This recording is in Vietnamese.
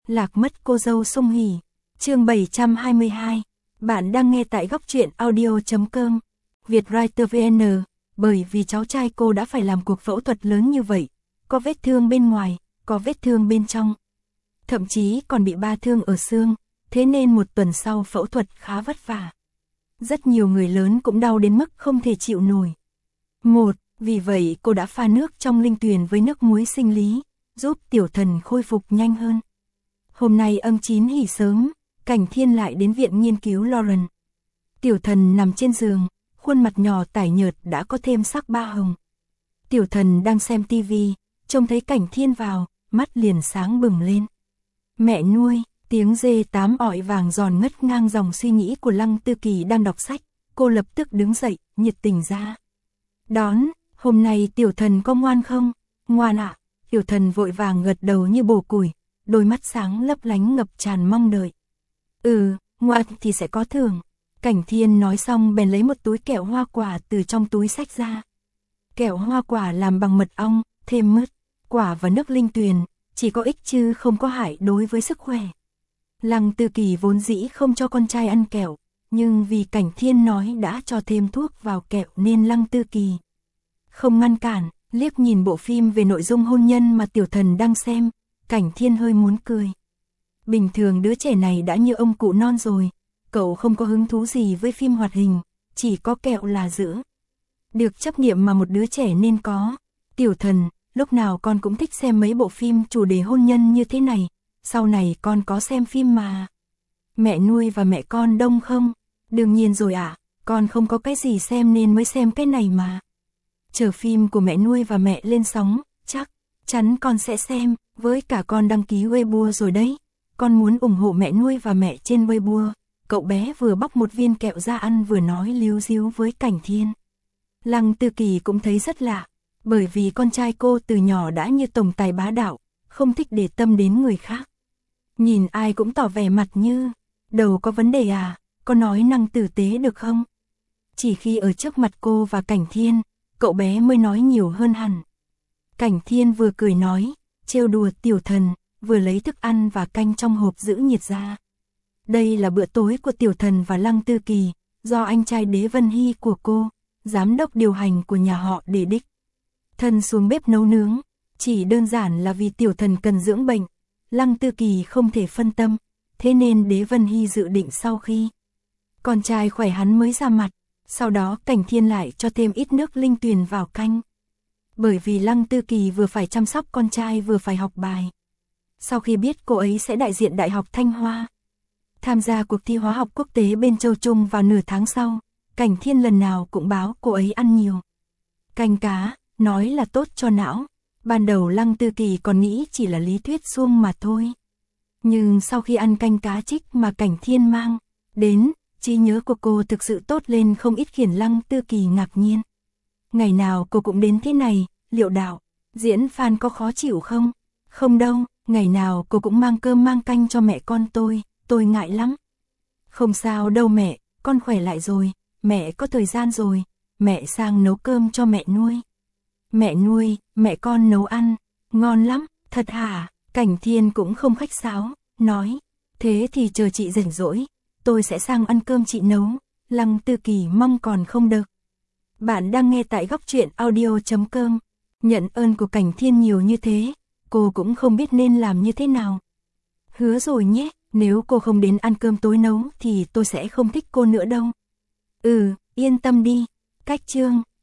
Lạc mất cô dâu Sung Hỉ. Chương 722. Bạn đang nghe tại góc truyện audio.com. Vietwriter VN. Bởi vì cháu trai cô đã phải làm cuộc phẫu thuật lớn như vậy, có vết thương bên ngoài, có vết thương bên trong. Thậm chí còn bị 3 thương ở xương, thế nên 1 tuần sau phẫu thuật khá vất vả. Rất nhiều người lớn cũng đau đến mức không thể chịu nổi. Vì vậy cô đã pha nước trong linh tuyền với nước muối sinh lý, giúp Tiểu Thần khôi phục nhanh hơn. Hôm nay âm 9 hỉ sớm, Cảnh Thiên lại đến viện nghiên cứu Lauren. Tiểu Thần nằm trên giường, khuôn mặt nhỏ tái nhợt đã có thêm sắc ba hồng. Tiểu Thần đang xem tivi, trông thấy Cảnh Thiên vào, mắt liền sáng bừng lên. Mẹ nuôi, tiếng dê 8 ọi vàng giòn ngất ngang dòng suy nghĩ của Lăng Tư Kỳ đang đọc sách. Cô lập tức đứng dậy, nhiệt tình ra đón. Hôm nay Tiểu Thần có ngoan không? Ngoan ạ. Tiểu Thần vội vàng gật đầu như bổ củi, đôi mắt sáng lấp lánh ngập tràn mong đợi. Ngoan thì sẽ có thưởng. Cảnh Thiên nói xong bèn lấy một túi kẹo hoa quả từ trong túi xách ra. Kẹo hoa quả làm bằng mật ong, thêm mứt, quả và nước linh tuyền, chỉ có ích chứ không có hại đối với sức khỏe. Lăng Tư Kỳ vốn dĩ không cho con trai ăn kẹo, nhưng vì Cảnh Thiên nói đã cho thêm thuốc vào kẹo nên Lăng Tư Kỳ không ngăn cản. Liếc nhìn bộ phim về nội dung hôn nhân mà Tiểu Thần đang xem, Cảnh Thiên hơi muốn cười. Bình thường đứa trẻ này đã như ông cụ non rồi, cậu không có hứng thú gì với phim hoạt hình, chỉ có kẹo là giữ được chấp niệm mà một đứa trẻ nên có. Tiểu Thần, lúc nào con cũng thích xem mấy bộ phim chủ đề hôn nhân như thế này, sau này con có xem phim mà mẹ nuôi và mẹ con đông không? Đương nhiên rồi ạ, con không có cái gì xem nên mới xem cái này mà. Chờ phim của mẹ nuôi và mẹ lên sóng, chắc chắn con sẽ xem, với cả con đăng ký Weibo rồi đấy. Con muốn ủng hộ mẹ nuôi và mẹ trên Weibo. Cậu bé vừa bóc một viên kẹo ra ăn vừa nói líu díu với Cảnh Thiên. Lăng Tư Kỳ cũng thấy rất lạ, bởi vì con trai cô từ nhỏ đã như tổng tài bá đạo, không thích để tâm đến người khác. Nhìn ai cũng tỏ vẻ mặt như, đầu có vấn đề à, con nói năng tử tế được không? Chỉ khi ở trước mặt cô và Cảnh Thiên, cậu bé mới nói nhiều hơn hẳn. Cảnh Thiên vừa cười nói, trêu đùa Tiểu Thần, vừa lấy thức ăn và canh trong hộp giữ nhiệt ra. Đây là bữa tối của Tiểu Thần và Lăng Tư Kỳ, do anh trai Đế Vân Hy của cô, giám đốc điều hành của nhà họ để đích thân xuống bếp nấu nướng. Chỉ đơn giản là vì Tiểu Thần cần dưỡng bệnh, Lăng Tư Kỳ không thể phân tâm, thế nên Đế Vân Hy dự định sau khi con trai khỏe hắn mới ra mặt. Sau đó Cảnh Thiên lại cho thêm ít nước linh tuyền vào canh. Bởi vì Lăng Tư Kỳ vừa phải chăm sóc con trai vừa phải học bài. Sau khi biết cô ấy sẽ đại diện Đại học Thanh Hoa, tham gia cuộc thi hóa học quốc tế bên Châu Trung vào nửa tháng sau, Cảnh Thiên lần nào cũng báo cô ấy ăn nhiều canh cá, nói là tốt cho não. Ban đầu Lăng Tư Kỳ còn nghĩ chỉ là lý thuyết suông mà thôi. Nhưng sau khi ăn canh cá trích mà Cảnh Thiên mang đến, trí nhớ của cô thực sự tốt lên không ít, khiến Lăng Tư Kỳ ngạc nhiên. Ngày nào cô cũng đến thế này, liệu đạo diễn fan có khó chịu không? Không đâu, ngày nào cô cũng mang cơm mang canh cho mẹ con tôi ngại lắm. Không sao đâu mẹ, con khỏe lại rồi, mẹ có thời gian rồi, mẹ sang nấu cơm cho mẹ nuôi. Mẹ nuôi, mẹ con nấu ăn, ngon lắm, thật hả? Cảnh Thiên cũng không khách sáo, nói, thế thì chờ chị rảnh rỗi, tôi sẽ sang ăn cơm chị nấu. Lăng Tư Kỳ mong còn không được. Bạn đang nghe tại góc truyện audio.com. Nhận ơn của Cảnh Thiên nhiều như thế, cô cũng không biết nên làm như thế nào. Hứa rồi nhé, nếu cô không đến ăn cơm tối nấu thì tôi sẽ không thích cô nữa đâu. Yên tâm đi. Cách chương